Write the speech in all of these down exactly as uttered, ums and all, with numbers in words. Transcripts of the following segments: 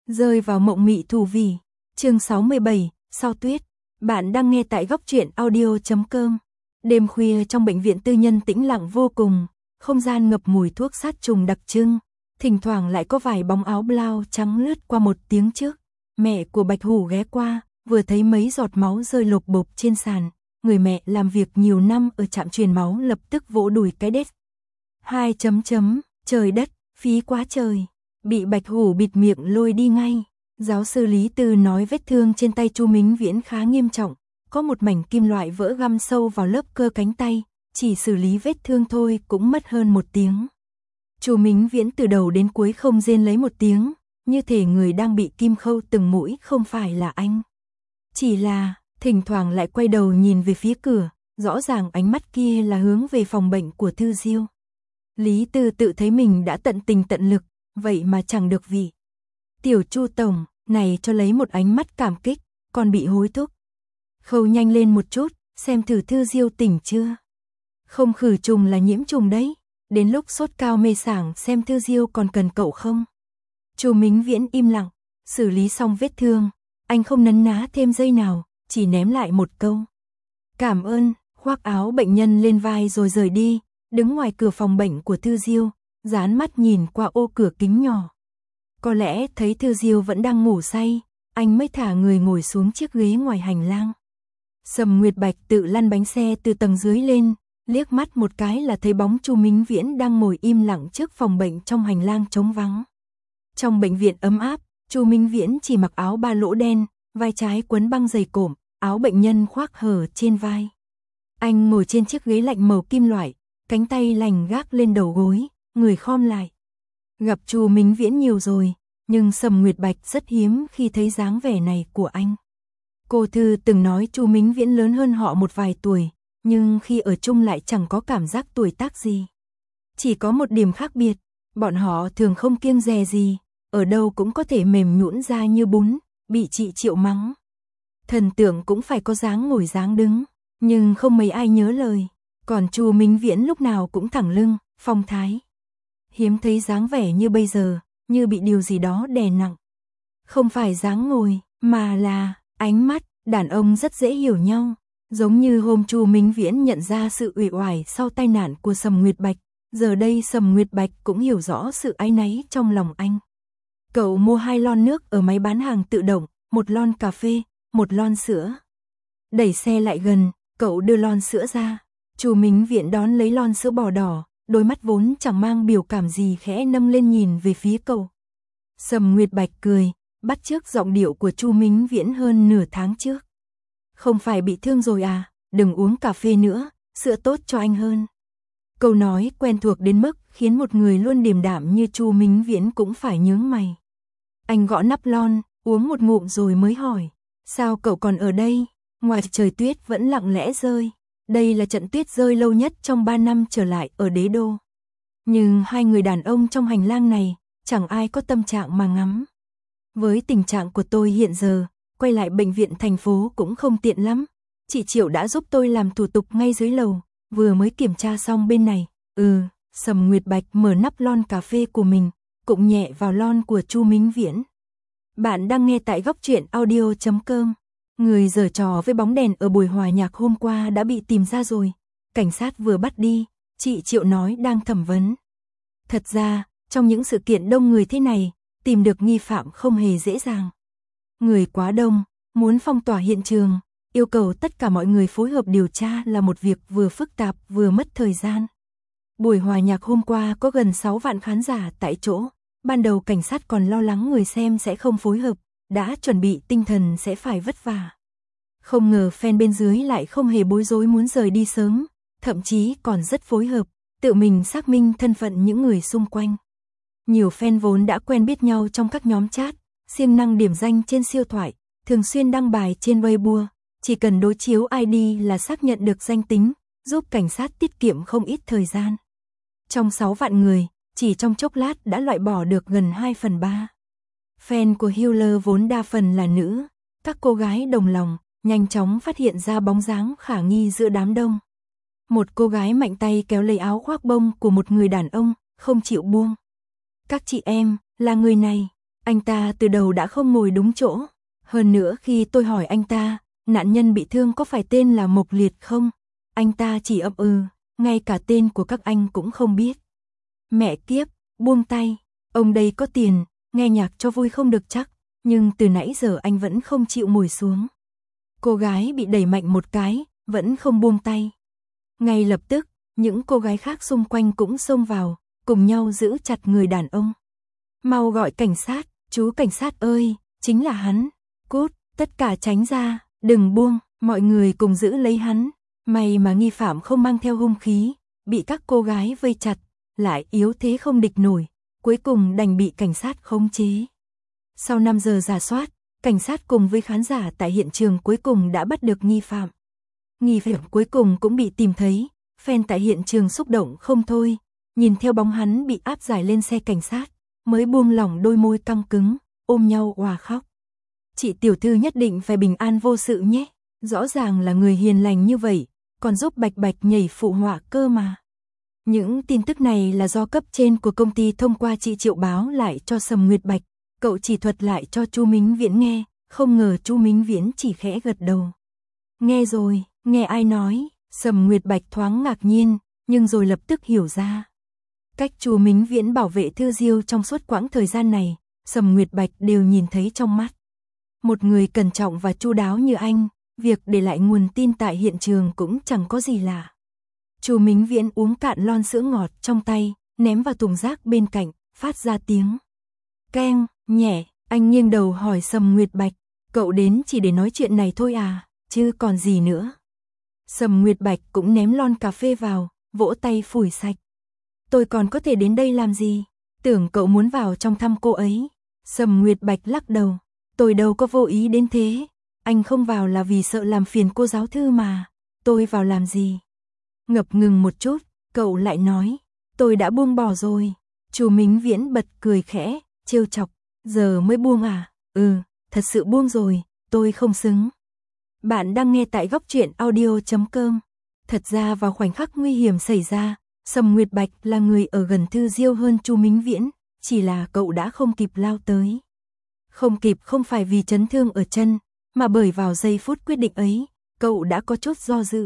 Rơi vào mộng mị thủ vì. Chương sáu mươi bảy, Sao tuyết. Bạn đang nghe tại góc truyện audio chấm com. Đêm khuya trong bệnh viện tư nhân tĩnh lặng vô cùng, không gian ngập mùi thuốc sát trùng đặc trưng, thỉnh thoảng lại có vài bóng áo blau trắng lướt qua một tiếng trước. Mẹ của Bạch Hủ ghé qua, vừa thấy mấy giọt máu rơi lộp bộp trên sàn, người mẹ làm việc nhiều năm ở trạm truyền máu lập tức vỗ đùi cái đét. Hai chấm chấm, trời đất, phí quá trời. Bị Bạch Hủ bịt miệng lôi đi ngay. Giáo sư Lý Từ nói vết thương trên tay Chu Mính Viễn khá nghiêm trọng, có một mảnh kim loại vỡ găm sâu vào lớp cơ cánh tay, chỉ xử lý vết thương thôi cũng mất hơn một tiếng. Chu Mính Viễn từ đầu đến cuối không rên lấy một tiếng, như thể người đang bị kim khâu từng mũi không phải là anh. Chỉ là, thỉnh thoảng lại quay đầu nhìn về phía cửa, rõ ràng ánh mắt kia là hướng về phòng bệnh của Thư Diêu. Lý Từ tự thấy mình đã tận tình tận lực, vậy mà chẳng được vị. Tiểu Chu tổng, này cho lấy một ánh mắt cảm kích, còn bị hối thúc. Khâu nhanh lên một chút, xem thử Thư Diêu tỉnh chưa. Không khử trùng là nhiễm trùng đấy, đến lúc sốt cao mê sảng xem Thư Diêu còn cần cậu không. Chu Mính Viễn im lặng, xử lý xong vết thương, anh không nấn ná thêm giây nào, chỉ ném lại một câu. Cảm ơn, khoác áo bệnh nhân lên vai rồi rời đi, đứng ngoài cửa phòng bệnh của Thư Diêu, dán mắt nhìn qua ô cửa kính nhỏ. Có lẽ thấy Thư Diêu vẫn đang ngủ say, anh mới thả người ngồi xuống chiếc ghế ngoài hành lang. Sầm Nguyệt Bạch tự lăn bánh xe từ tầng dưới lên, liếc mắt một cái là thấy bóng Chu Mính Viễn đang ngồi im lặng trước phòng bệnh trong hành lang trống vắng. Trong bệnh viện ấm áp, Chu Mính Viễn chỉ mặc áo ba lỗ đen, vai trái quấn băng dày cộm, áo bệnh nhân khoác hở trên vai. Anh ngồi trên chiếc ghế lạnh màu kim loại, cánh tay lành gác lên đầu gối, người khom lại. Gặp Chu Mính Viễn nhiều rồi, nhưng Sầm Nguyệt Bạch rất hiếm khi thấy dáng vẻ này của anh. Cô Thư từng nói Chu Mính Viễn lớn hơn họ một vài tuổi, nhưng khi ở chung lại chẳng có cảm giác tuổi tác gì. Chỉ có một điểm khác biệt, bọn họ thường không kiêng dè gì, ở đâu cũng có thể mềm nhũn ra như bún, bị chị Triệu mắng. Thần tượng cũng phải có dáng ngồi dáng đứng, nhưng không mấy ai nhớ lời. Còn Chu Mính Viễn lúc nào cũng thẳng lưng, phong thái. Hiếm thấy dáng vẻ như bây giờ, như bị điều gì đó đè nặng. Không phải dáng ngồi, mà là ánh mắt, đàn ông rất dễ hiểu nhau. Giống như hôm Chu Mính Viễn nhận ra sự uể oải sau tai nạn của Sầm Nguyệt Bạch, giờ đây Sầm Nguyệt Bạch cũng hiểu rõ sự áy náy trong lòng anh. Cậu mua hai lon nước ở máy bán hàng tự động, một lon cà phê, một lon sữa. Đẩy xe lại gần, cậu đưa lon sữa ra. Chu Mính Viễn đón lấy lon sữa bò đỏ, đôi mắt vốn chẳng mang biểu cảm gì khẽ nâng lên nhìn về phía cậu. Sầm Nguyệt Bạch cười, bắt chước giọng điệu của Chu Mính Viễn hơn nửa tháng trước. Không phải bị thương rồi à, đừng uống cà phê nữa, sữa tốt cho anh hơn. Câu nói quen thuộc đến mức khiến một người luôn điềm đạm như Chu Mính Viễn cũng phải nhướng mày. Anh gõ nắp lon, uống một ngụm rồi mới hỏi, sao cậu còn ở đây? Ngoài trời tuyết vẫn lặng lẽ rơi. Đây là trận tuyết rơi lâu nhất trong ba năm trở lại ở đế đô. Nhưng hai người đàn ông trong hành lang này, chẳng ai có tâm trạng mà ngắm. Với tình trạng của tôi hiện giờ, quay lại bệnh viện thành phố cũng không tiện lắm. Chị Triệu đã giúp tôi làm thủ tục ngay dưới lầu, vừa mới kiểm tra xong bên này. Ừ, Sầm Nguyệt Bạch mở nắp lon cà phê của mình, cũng nhẹ vào lon của Chu Mính Viễn. Bạn đang nghe tại góc truyện audio chấm com. Người giở trò với bóng đèn ở buổi hòa nhạc hôm qua đã bị tìm ra rồi. Cảnh sát vừa bắt đi, chị Triệu nói đang thẩm vấn. Thật ra, trong những sự kiện đông người thế này, tìm được nghi phạm không hề dễ dàng. Người quá đông, muốn phong tỏa hiện trường, yêu cầu tất cả mọi người phối hợp điều tra là một việc vừa phức tạp vừa mất thời gian. Buổi hòa nhạc hôm qua có gần sáu vạn khán giả tại chỗ. Ban đầu cảnh sát còn lo lắng người xem sẽ không phối hợp, đã chuẩn bị tinh thần sẽ phải vất vả. Không ngờ fan bên dưới lại không hề bối rối muốn rời đi sớm, thậm chí còn rất phối hợp, tự mình xác minh thân phận những người xung quanh. Nhiều fan vốn đã quen biết nhau trong các nhóm chat, siêng năng điểm danh trên siêu thoại, thường xuyên đăng bài trên Weibo, chỉ cần đối chiếu i đê là xác nhận được danh tính, giúp cảnh sát tiết kiệm không ít thời gian. Trong sáu vạn người, chỉ trong chốc lát đã loại bỏ được gần hai phần ba. Fan của Hiller vốn đa phần là nữ, các cô gái đồng lòng, nhanh chóng phát hiện ra bóng dáng khả nghi giữa đám đông. Một cô gái mạnh tay kéo lấy áo khoác bông của một người đàn ông, không chịu buông. Các chị em, là người này, Anh ta từ đầu đã không ngồi đúng chỗ. Hơn nữa khi tôi hỏi anh ta, nạn nhân bị thương có phải tên là Mộc Liệt không? Anh ta chỉ ậm ừ, ngay cả tên của các anh cũng không biết. Mẹ kiếp, buông tay, ông đây có tiền, nghe nhạc cho vui không được chắc, nhưng từ nãy giờ anh vẫn không chịu ngồi xuống. Cô gái bị đẩy mạnh một cái, vẫn không buông tay. Ngay lập tức, những cô gái khác xung quanh cũng xông vào, cùng nhau giữ chặt người đàn ông. Mau gọi cảnh sát, chú cảnh sát ơi, chính là hắn. Cút, tất cả tránh ra, đừng buông, mọi người cùng giữ lấy hắn. May mà nghi phạm không mang theo hung khí, bị các cô gái vây chặt, lại yếu thế không địch nổi, cuối cùng đành bị cảnh sát khống chế. Sau năm giờ rà soát, cảnh sát cùng với khán giả tại hiện trường cuối cùng đã bắt được nghi phạm. Nghi phạm cuối cùng cũng bị tìm thấy, fan tại hiện trường xúc động không thôi, nhìn theo bóng hắn bị áp giải lên xe cảnh sát, mới buông lỏng đôi môi căng cứng, ôm nhau òa khóc. Chị tiểu thư nhất định phải bình an vô sự nhé, rõ ràng là người hiền lành như vậy, còn giúp Bạch Bạch nhảy phụ họa cơ mà. Những tin tức này là do cấp trên của công ty thông qua chị Triệu báo lại cho Sầm Nguyệt Bạch, cậu chỉ thuật lại cho Chu Mính Viễn nghe, không ngờ Chu Mính Viễn chỉ khẽ gật đầu. Nghe rồi, nghe ai nói, Sầm Nguyệt Bạch thoáng ngạc nhiên, nhưng rồi lập tức hiểu ra. Cách Chu Mính Viễn bảo vệ Thư Diêu trong suốt quãng thời gian này, Sầm Nguyệt Bạch đều nhìn thấy trong mắt. Một người cẩn trọng và chu đáo như anh, việc để lại nguồn tin tại hiện trường cũng chẳng có gì lạ. Chu Mính Viễn uống cạn lon sữa ngọt trong tay, ném vào thùng rác bên cạnh, phát ra tiếng keng, nhẹ, anh nghiêng đầu hỏi Sầm Nguyệt Bạch, cậu đến chỉ để nói chuyện này thôi à, chứ còn gì nữa. Sầm Nguyệt Bạch cũng ném lon cà phê vào, vỗ tay phủi sạch. Tôi còn có thể đến đây làm gì, tưởng cậu muốn vào trong thăm cô ấy. Sầm Nguyệt Bạch lắc đầu, tôi đâu có vô ý đến thế, anh không vào là vì sợ làm phiền cô giáo thư mà, tôi vào làm gì. Ngập ngừng một chút, cậu lại nói, tôi đã buông bỏ rồi. Chu Mính Viễn bật cười khẽ, trêu chọc, giờ mới buông à, ừ, thật sự buông rồi, tôi không xứng. Bạn đang nghe tại góc truyện audio chấm com. Thật ra vào khoảnh khắc nguy hiểm xảy ra, Sầm Nguyệt Bạch là người ở gần Thư Diêu hơn Chu Mính Viễn, chỉ là cậu đã không kịp lao tới. Không kịp không phải vì chấn thương ở chân, mà bởi vào giây phút quyết định ấy, cậu đã có chút do dự.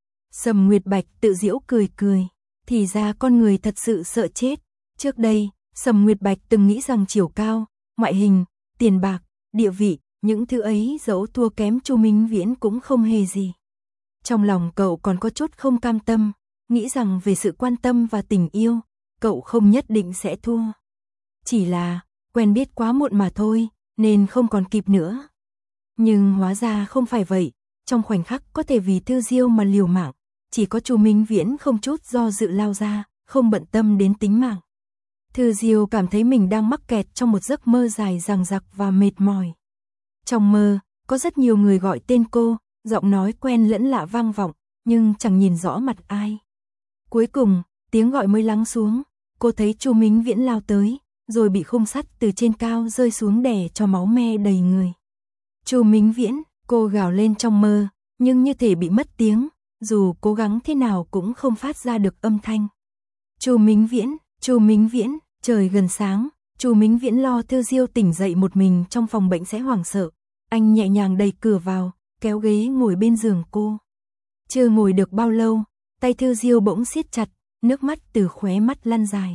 Sầm Nguyệt Bạch tự giễu cười cười, thì ra con người thật sự sợ chết. Trước đây, Sầm Nguyệt Bạch từng nghĩ rằng chiều cao, ngoại hình, tiền bạc, địa vị, những thứ ấy dẫu thua kém Chu Mính Viễn cũng không hề gì. Trong lòng cậu còn có chút không cam tâm, nghĩ rằng về sự quan tâm và tình yêu, cậu không nhất định sẽ thua. Chỉ là, quen biết quá muộn mà thôi, nên không còn kịp nữa. Nhưng hóa ra không phải vậy, trong khoảnh khắc có thể vì Thư Diêu mà liều mạng, chỉ có Chu Mính Viễn không chút do dự lao ra, không bận tâm đến tính mạng. Thư Diêu cảm thấy mình đang mắc kẹt trong một giấc mơ dài dằng dặc và mệt mỏi. Trong mơ, có rất nhiều người gọi tên cô, giọng nói quen lẫn lạ vang vọng, nhưng chẳng nhìn rõ mặt ai. Cuối cùng, tiếng gọi mới lắng xuống, cô thấy Chu Mính Viễn lao tới, rồi bị khung sắt từ trên cao rơi xuống đè cho máu me đầy người. Chu Mính Viễn, cô gào lên trong mơ, nhưng như thể bị mất tiếng, dù cố gắng thế nào cũng không phát ra được âm thanh. Chu Mính Viễn, Chu Mính Viễn, trời gần sáng, Chu Mính Viễn lo Thư Diêu tỉnh dậy một mình trong phòng bệnh sẽ hoảng sợ. Anh nhẹ nhàng đẩy cửa vào, kéo ghế ngồi bên giường cô. Chưa ngồi được bao lâu, tay Thư Diêu bỗng siết chặt, nước mắt từ khóe mắt lăn dài.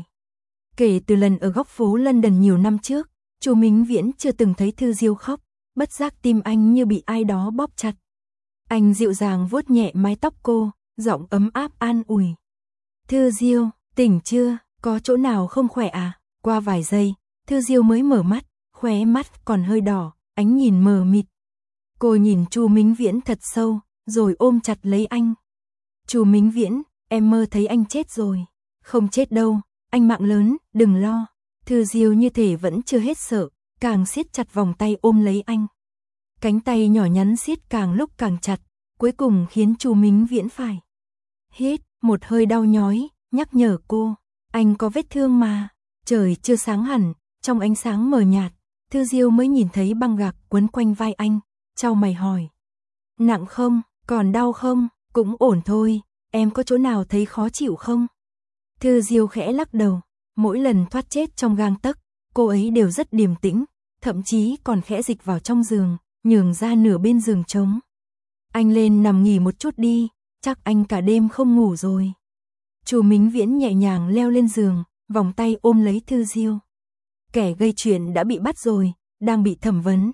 Kể từ lần ở góc phố London nhiều năm trước, Chu Mính Viễn chưa từng thấy Thư Diêu khóc, bất giác tim anh như bị ai đó bóp chặt. Anh dịu dàng vuốt nhẹ mái tóc cô, giọng ấm áp an ủi. Thư Diêu, tỉnh chưa, có chỗ nào không khỏe à? Qua vài giây, Thư Diêu mới mở mắt, khóe mắt còn hơi đỏ, ánh nhìn mờ mịt. Cô nhìn Chu Mính Viễn thật sâu, rồi ôm chặt lấy anh. Chu Mính Viễn, em mơ thấy anh chết rồi. Không chết đâu, anh mạng lớn, đừng lo. Thư Diêu như thể vẫn chưa hết sợ, càng siết chặt vòng tay ôm lấy anh. Cánh tay nhỏ nhắn siết càng lúc càng chặt, cuối cùng khiến Chu Mính Viễn phải hít một hơi đau nhói, nhắc nhở cô, anh có vết thương mà. Trời chưa sáng hẳn, trong ánh sáng mờ nhạt, Thư Diêu mới nhìn thấy băng gạc quấn quanh vai anh, chau mày hỏi. Nặng không, còn đau không, cũng ổn thôi, em có chỗ nào thấy khó chịu không? Thư Diêu khẽ lắc đầu, mỗi lần thoát chết trong gang tấc, cô ấy đều rất điềm tĩnh, thậm chí còn khẽ dịch vào trong giường, nhường ra nửa bên giường trống. Anh lên nằm nghỉ một chút đi, chắc anh cả đêm không ngủ rồi. Chu Mính Viễn nhẹ nhàng leo lên giường, vòng tay ôm lấy Thư Diêu. Kẻ gây chuyện đã bị bắt rồi, đang bị thẩm vấn.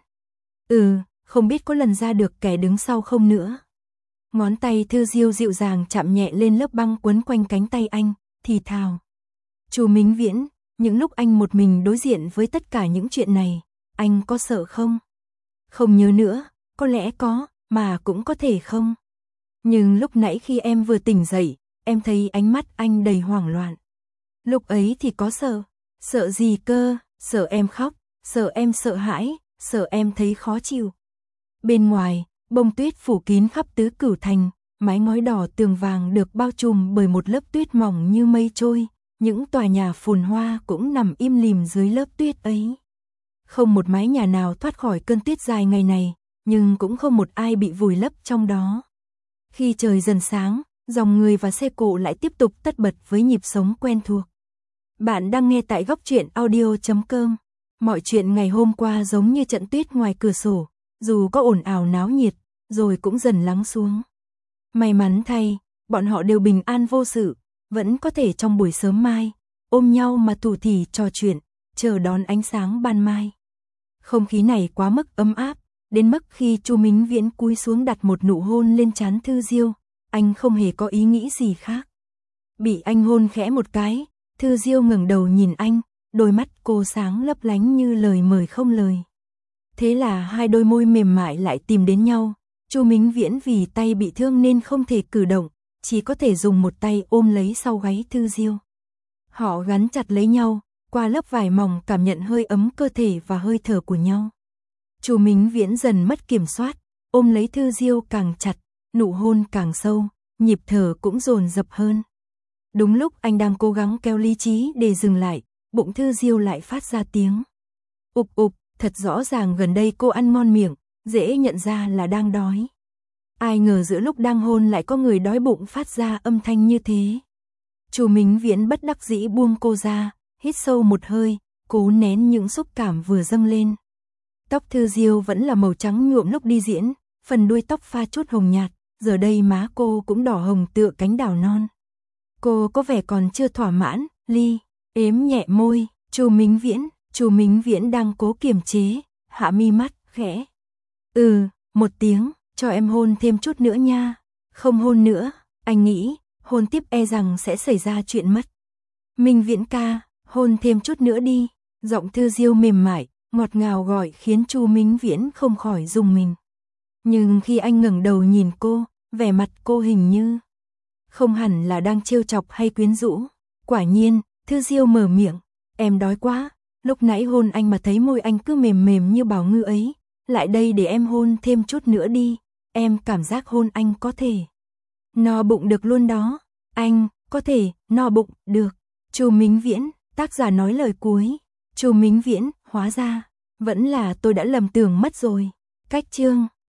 Ừ, không biết có lần ra được kẻ đứng sau không nữa. Ngón tay Thư Diêu dịu dàng chạm nhẹ lên lớp băng quấn quanh cánh tay anh, thì thào. Chu Mính Viễn, những lúc anh một mình đối diện với tất cả những chuyện này, anh có sợ không? Không nhớ nữa, có lẽ có, mà cũng có thể không. Nhưng lúc nãy khi em vừa tỉnh dậy, em thấy ánh mắt anh đầy hoảng loạn. Lúc ấy thì có sợ. Sợ gì cơ? Sợ em khóc, sợ em sợ hãi, sợ em thấy khó chịu. Bên ngoài, bông tuyết phủ kín khắp tứ cửu thành, mái ngói đỏ tường vàng được bao trùm bởi một lớp tuyết mỏng như mây trôi, những tòa nhà phồn hoa cũng nằm im lìm dưới lớp tuyết ấy. Không một mái nhà nào thoát khỏi cơn tuyết dài ngày này, nhưng cũng không một ai bị vùi lấp trong đó. Khi trời dần sáng, dòng người và xe cộ lại tiếp tục tất bật với nhịp sống quen thuộc. Bạn đang nghe tại góc truyện audio chấm com. Mọi chuyện ngày hôm qua giống như trận tuyết ngoài cửa sổ, dù có ồn ào náo nhiệt, rồi cũng dần lắng xuống. May mắn thay, bọn họ đều bình an vô sự, vẫn có thể trong buổi sớm mai, ôm nhau mà thủ thỉ trò chuyện, chờ đón ánh sáng ban mai. Không khí này quá mức ấm áp, đến mức khi Chu Mính Viễn cúi xuống đặt một nụ hôn lên trán Thư Diêu, anh không hề có ý nghĩ gì khác. Bị anh hôn khẽ một cái, Thư Diêu ngẩng đầu nhìn anh, đôi mắt cô sáng lấp lánh như lời mời không lời. Thế là hai đôi môi mềm mại lại tìm đến nhau. Chu Mính Viễn vì tay bị thương nên không thể cử động, chỉ có thể dùng một tay ôm lấy sau gáy Thư Diêu. Họ gắn chặt lấy nhau, qua lớp vải mỏng cảm nhận hơi ấm cơ thể và hơi thở của nhau. Chu Mính Viễn dần mất kiểm soát, ôm lấy Thư Diêu càng chặt, nụ hôn càng sâu, nhịp thở cũng dồn dập hơn. Đúng lúc anh đang cố gắng kéo lý trí để dừng lại, bụng Thư Diêu lại phát ra tiếng ục ục, thật rõ ràng gần đây cô ăn ngon miệng, dễ nhận ra là đang đói. Ai ngờ giữa lúc đang hôn lại có người đói bụng phát ra âm thanh như thế. Chu Mính Viễn bất đắc dĩ buông cô ra, hít sâu một hơi, cố nén những xúc cảm vừa dâng lên. Tóc Thư Diêu vẫn là màu trắng nhuộm lúc đi diễn, phần đuôi tóc pha chút hồng nhạt, giờ đây má cô cũng đỏ hồng tựa cánh đào non. Cô có vẻ còn chưa thỏa mãn, Ly, ếm nhẹ môi, Chu Mính Viễn, Chu Mính Viễn đang cố kiềm chế, hạ mi mắt, khẽ. Ừ, một tiếng, cho em hôn thêm chút nữa nha. Không hôn nữa, anh nghĩ, hôn tiếp e rằng sẽ xảy ra chuyện mất. Minh Viễn ca, hôn thêm chút nữa đi. Giọng Thư Diêu mềm mại, ngọt ngào gọi khiến Chu Mính Viễn không khỏi rùng mình. Nhưng khi anh ngẩng đầu nhìn cô, vẻ mặt cô hình như không hẳn là đang trêu chọc hay quyến rũ. Quả nhiên, Thư Diêu mở miệng, em đói quá, lúc nãy hôn anh mà thấy môi anh cứ mềm mềm như bào ngư ấy, lại đây để em hôn thêm chút nữa đi, em cảm giác hôn anh có thể no bụng được luôn đó. Anh, có thể, no bụng, được. Chu Mính Viễn, tác giả nói lời cuối. Chu Mính Viễn, hóa ra, vẫn là tôi đã lầm tưởng mất rồi. Cách chương